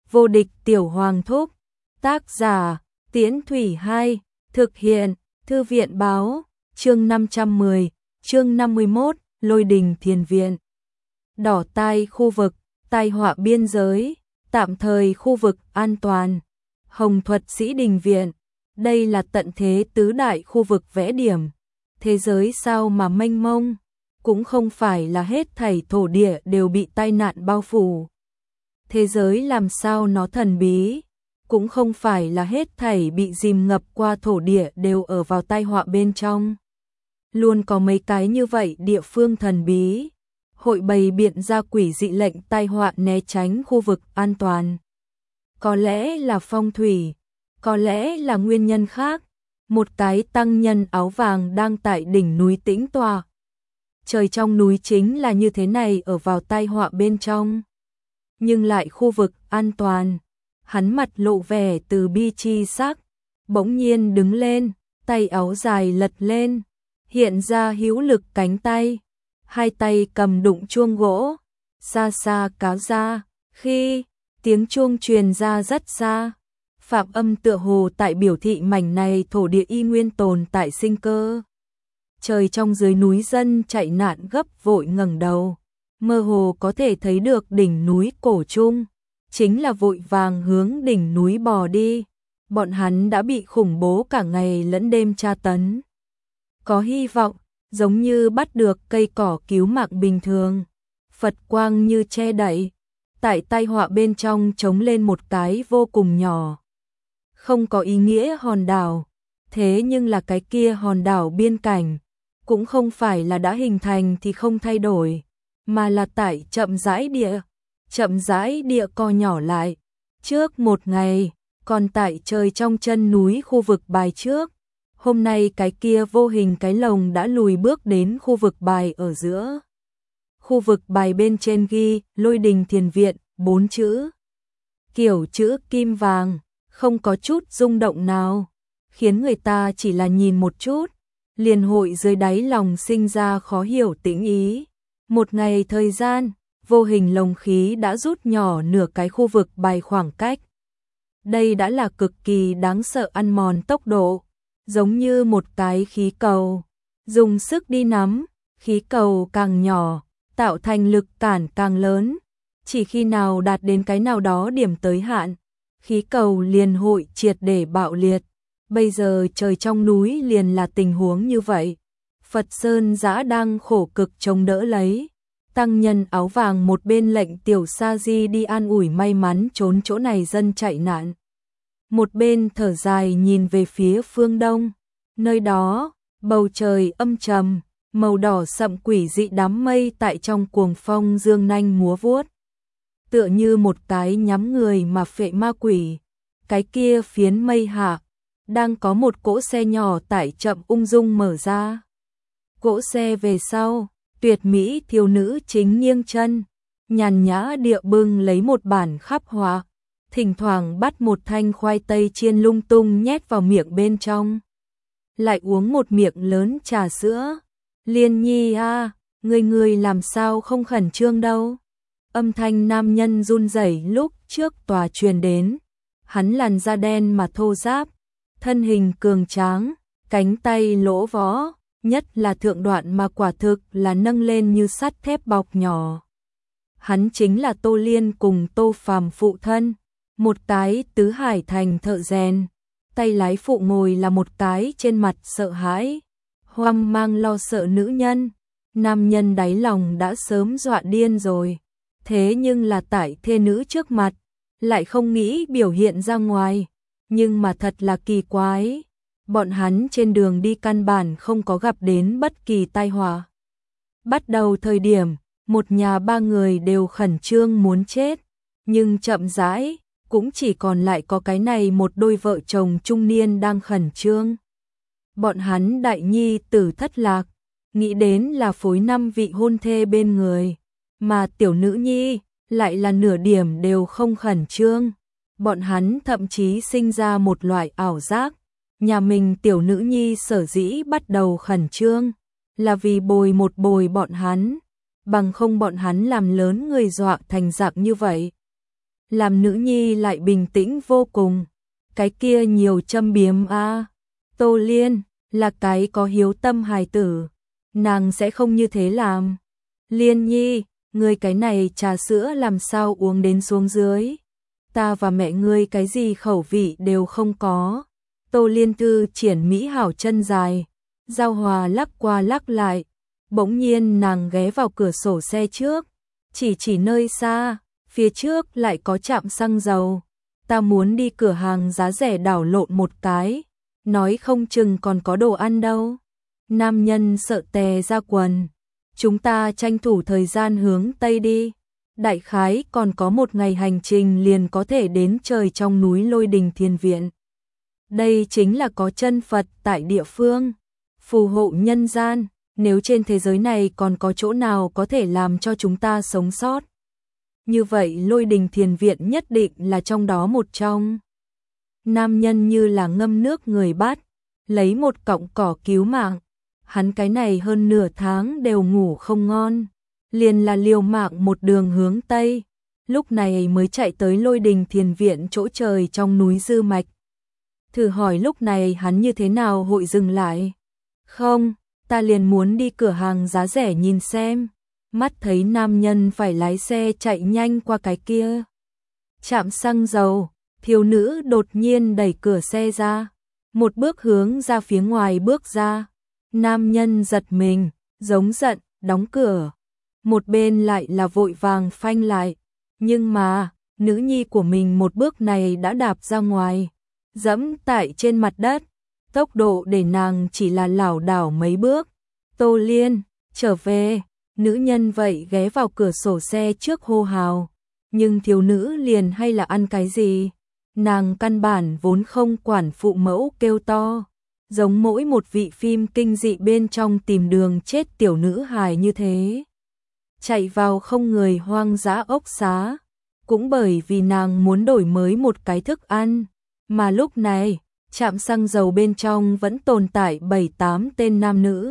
Vô địch tiểu hoàng thúc. Tác giả, Tiễn Thủy 2, thực hiện, Thư viện báo, chương 510, chương 51, Lôi đình thiền viện. Đỏ tai khu vực, tai họa biên giới, tạm thời khu vực an toàn. Hồng Thuật Sĩ Đình Viện, đây là tận thế tứ đại khu vực vẽ điểm. Thế giới sao mà mênh mông, cũng không phải là hết thảy thổ địa đều bị tai nạn bao phủ. Thế giới làm sao nó thần bí, cũng không phải là hết thảy bị dìm ngập qua thổ địa đều ở vào tai họa bên trong. Luôn có mấy cái như vậy địa phương thần bí, hội bày biện ra quỷ dị lệnh tai họa né tránh khu vực an toàn. Có lẽ là phong thủy, có lẽ là nguyên nhân khác. Một cái tăng nhân áo vàng đang tại đỉnh núi tĩnh tọa. Trời trong núi chính là như thế này ở vào tai họa bên trong. Nhưng lại khu vực an toàn. Hắn mặt lộ vẻ từ bi chi sắc, bỗng nhiên đứng lên, tay áo dài lật lên, hiện ra hữu lực cánh tay, hai tay cầm đụng chuông gỗ, xa xa cáo ra, khi tiếng chuông truyền ra rất xa, phạm âm tựa hồ tại biểu thị mảnh này thổ địa y nguyên tồn tại sinh cơ. Trời trong dưới núi dân chạy nạn gấp vội ngẩng đầu, mơ hồ có thể thấy được đỉnh núi cổ trung. Chính là vội vàng hướng đỉnh núi bò đi, bọn hắn đã bị khủng bố cả ngày lẫn đêm tra tấn. Có hy vọng, giống như bắt được cây cỏ cứu mạng bình thường, Phật quang như che đậy, tại tai họa bên trong trống lên một cái vô cùng nhỏ. Không có ý nghĩa hòn đảo, thế nhưng là cái kia hòn đảo biên cảnh, cũng không phải là đã hình thành thì không thay đổi, mà là tại chậm rãi địa co nhỏ lại. Trước một ngày, còn tại trời trong chân núi khu vực bài trước, hôm nay cái kia vô hình cái lồng đã lùi bước đến khu vực bài ở giữa. Khu vực bài bên trên ghi Lôi đình thiền viện, 4 chữ. Kiểu chữ kim vàng, không có chút rung động nào, khiến người ta chỉ là nhìn một chút, liền hội dưới đáy lòng sinh ra khó hiểu tĩnh ý. Một ngày thời gian, vô hình lồng khí đã rút nhỏ nửa cái khu vực bài khoảng cách. Đây đã là cực kỳ đáng sợ ăn mòn tốc độ, giống như một cái khí cầu. Dùng sức đi nắm, khí cầu càng nhỏ, tạo thành lực cản càng lớn. Chỉ khi nào đạt đến cái nào đó điểm tới hạn, khí cầu liền hội triệt để bạo liệt. Bây giờ trời trong núi liền là tình huống như vậy. Phật Sơn Giã đang khổ cực chống đỡ lấy. Tăng nhân áo vàng một bên lệnh Tiểu Sa Di đi an ủi may mắn trốn chỗ này dân chạy nạn. Một bên thở dài nhìn về phía phương đông. Nơi đó, bầu trời âm trầm, màu đỏ sậm quỷ dị đám mây tại trong cuồng phong dương nanh múa vuốt. Tựa như một cái nhắm người mà phệ ma quỷ. Cái kia phiến mây hạ, đang có một cỗ xe nhỏ tải chậm ung dung mở ra. Cỗ xe về sau, tuyệt mỹ thiếu nữ chính nghiêng chân, nhàn nhã địa bưng lấy một bản khắc họa, thỉnh thoảng bắt một thanh khoai tây chiên lung tung nhét vào miệng bên trong. Lại uống một miệng lớn trà sữa. Liên Nhi a, người làm sao không khẩn trương đâu. Âm thanh nam nhân run rẩy lúc trước tòa truyền đến. Hắn làn da đen mà thô ráp, thân hình cường tráng, cánh tay lỗ võ, nhất là thượng đoạn mà quả thực là nâng lên như sắt thép bọc nhỏ. Hắn chính là Tô Liên cùng Tô Phàm phụ thân, một cái tứ hải thành thợ rèn, tay lái phụ ngồi là một cái trên mặt sợ hãi, hoang mang lo sợ nữ nhân. Nam nhân đáy lòng đã sớm dọa điên rồi, thế nhưng là tại thê nữ trước mặt, lại không nghĩ biểu hiện ra ngoài, nhưng mà thật là kỳ quái. Bọn hắn trên đường đi căn bản không có gặp đến bất kỳ tai họa. Bắt đầu thời điểm, một nhà ba người đều khẩn trương muốn chết, nhưng chậm rãi, cũng chỉ còn lại có cái này một đôi vợ chồng trung niên đang khẩn trương. Bọn hắn đại nhi tử thất lạc, nghĩ đến là phối 5 vị hôn thê bên người, mà tiểu nữ nhi lại là nửa điểm đều không khẩn trương. Bọn hắn thậm chí sinh ra một loại ảo giác, nhà mình tiểu nữ nhi sở dĩ bắt đầu khẩn trương, là vì bồi bọn hắn, bằng không bọn hắn làm lớn người dọa thành dạng như vậy. làm nữ nhi lại bình tĩnh vô cùng. Cái kia nhiều châm biếm a. Tô Liên là cái có hiếu tâm hài tử, nàng sẽ không như thế làm. Liên nhi, ngươi cái này trà sữa làm sao uống đến xuống dưới? Ta và mẹ ngươi cái gì khẩu vị đều không có. Tô Liên Thư triển mỹ hảo chân dài, Giao Hòa lắc qua lắc lại. Bỗng nhiên nàng ghé vào cửa sổ xe trước, chỉ nơi xa, phía trước lại có trạm xăng dầu. Ta muốn đi cửa hàng giá rẻ đảo lộn một cái, nói không chừng còn có đồ ăn đâu. Nam nhân sợ tè ra quần. Chúng ta tranh thủ thời gian hướng Tây đi. Đại khái còn có một ngày hành trình liền có thể đến trời trong núi Lôi Đình Thiền Viện. Đây chính là có chân Phật tại địa phương, phù hộ nhân gian. Nếu trên thế giới này còn có chỗ nào có thể làm cho chúng ta sống sót, như vậy Lôi Đình Thiền Viện nhất định là trong đó một trong. Nam nhân như là ngâm nước người bắt, lấy một cọng cỏ cứu mạng. Hắn cái này hơn nửa tháng đều ngủ không ngon, liền là liều mạng một đường hướng Tây, lúc này mới chạy tới Lôi Đình Thiền Viện chỗ trời trong núi Dư Mạch. Thử hỏi lúc này hắn như thế nào hội dừng lại? Không, ta liền muốn đi cửa hàng giá rẻ nhìn xem. Mắt thấy nam nhân phải lái xe chạy nhanh qua cái kia trạm xăng dầu, thiếu nữ đột nhiên đẩy cửa xe ra, một bước hướng ra phía ngoài bước ra. Nam nhân giật mình, giống giận, đóng cửa. Một bên lại là vội vàng phanh lại. Nhưng mà, nữ nhi của mình một bước này đã đạp ra ngoài, dẫm tại trên mặt đất. Tốc độ để nàng chỉ là lảo đảo mấy bước. Tô Liên, trở về. Nữ nhân vậy ghé vào cửa sổ xe trước hô hào. Nhưng thiếu nữ liền hay là ăn cái gì? Nàng căn bản vốn không quản phụ mẫu kêu to. Giống mỗi một vị phim kinh dị bên trong tìm đường chết tiểu nữ hài như thế. Chạy vào không người hoang dã ốc xá. Cũng bởi vì nàng muốn đổi mới một cái thức ăn. Mà lúc này, trạm xăng dầu bên trong vẫn tồn tại 7-8 tên nam nữ.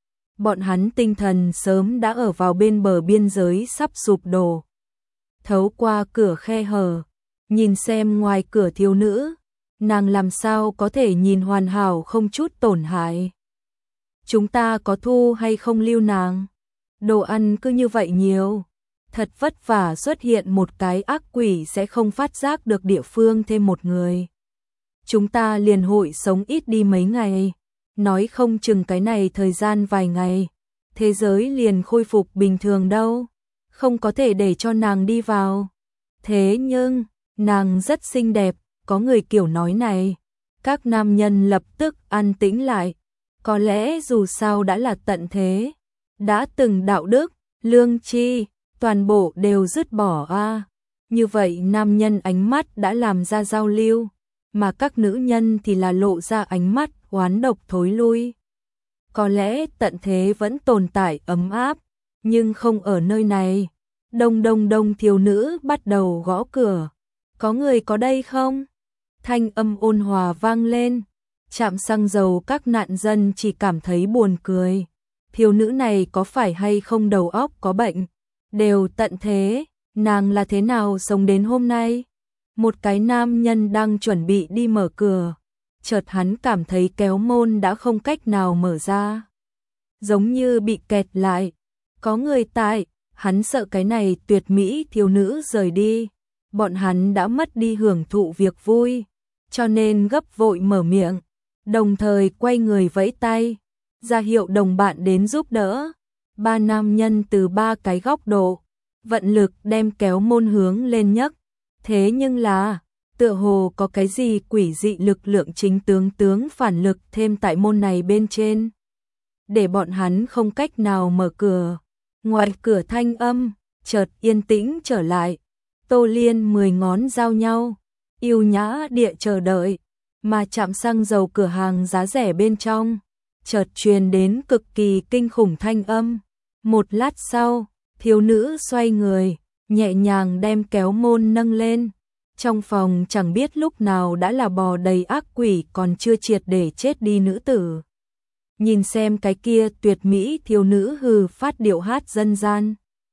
Bọn hắn tinh thần sớm đã ở vào bên bờ biên giới sắp sụp đổ. Thấu qua cửa khe hở, nhìn xem ngoài cửa thiếu nữ, nàng làm sao có thể nhìn hoàn hảo không chút tổn hại. Chúng ta có thu hay không lưu nàng? Đồ ăn cứ như vậy nhiều. Thật vất vả xuất hiện một cái ác quỷ sẽ không phát giác được địa phương thêm một người. Chúng ta liền hội sống ít đi mấy ngày. Nói không chừng cái này thời gian vài ngày, thế giới liền khôi phục bình thường đâu. Không có thể để cho nàng đi vào. Thế nhưng, nàng rất xinh đẹp, có người kiểu nói này. Các nam nhân lập tức an tĩnh lại. Có lẽ dù sao đã là tận thế, đã từng đạo đức, lương tri, toàn bộ đều dứt bỏ a. Như vậy nam nhân ánh mắt đã làm ra giao lưu, mà các nữ nhân thì là lộ ra ánh mắt oán độc thối lui. Có lẽ tận thế vẫn tồn tại ấm áp, nhưng không ở nơi này. Đông đông đông, thiếu nữ bắt đầu gõ cửa. Có người có đây không? Thanh âm ôn hòa vang lên. Trạm xăng dầu các nạn dân chỉ cảm thấy buồn cười. Thiếu nữ này có phải hay không đầu óc có bệnh? Đều tận thế, nàng là thế nào sống đến hôm nay? Một cái nam nhân đang chuẩn bị đi mở cửa. Chợt hắn cảm thấy kéo môn đã không cách nào mở ra. Giống như bị kẹt lại. Có người tại, hắn sợ cái này tuyệt mỹ thiếu nữ rời đi. Bọn hắn đã mất đi hưởng thụ việc vui, cho nên gấp vội mở miệng, đồng thời quay người vẫy tay, ra hiệu đồng bạn đến giúp đỡ. Ba nam nhân từ ba cái góc độ, vận lực đem kéo môn hướng lên nhấc. Thế nhưng là, tựa hồ có cái gì quỷ dị lực lượng chính tướng phản lực thêm tại môn này bên trên, để bọn hắn không cách nào mở cửa. Ngoài cửa thanh âm chợt yên tĩnh trở lại. Tô Liên 10 ngón giao nhau, yêu nhã địa chờ đợi, mà trạm xăng dầu cửa hàng giá rẻ bên trong chợt truyền đến cực kỳ kinh khủng thanh âm. Một lát sau, thiếu nữ xoay người, nhẹ nhàng đem kéo môn nâng lên. Trong phòng chẳng biết lúc nào đã là bò đầy ác quỷ còn chưa triệt để chết đi nữ tử. Nhìn xem cái kia tuyệt mỹ thiếu nữ hừ phát điệu hát dân gian.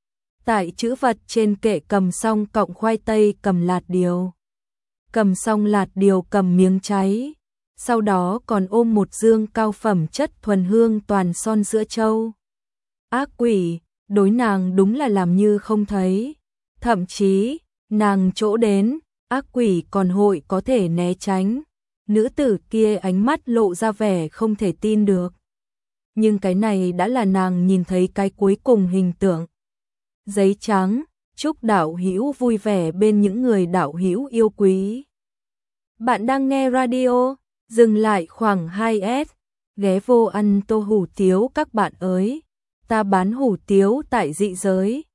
Tại chữ vật trên kệ cầm xong cọng khoai tây, cầm lạt điều. Cầm xong lạt điều cầm miếng cháy. Sau đó còn ôm một dương cao phẩm chất thuần hương toàn son sữa trâu. Ác quỷ, đối nàng đúng là làm như không thấy. Thậm chí, nàng chỗ đến, ác quỷ còn hội có thể né tránh. Nữ tử kia ánh mắt lộ ra vẻ không thể tin được. Nhưng cái này đã là nàng nhìn thấy cái cuối cùng hình tượng. Giấy trắng, chúc đạo hữu vui vẻ bên những người đạo hữu yêu quý. Bạn đang nghe radio, dừng lại khoảng 2S, ghé vô ăn tô hủ tiếu các bạn ơi. Ta bán hủ tiếu tại dị giới,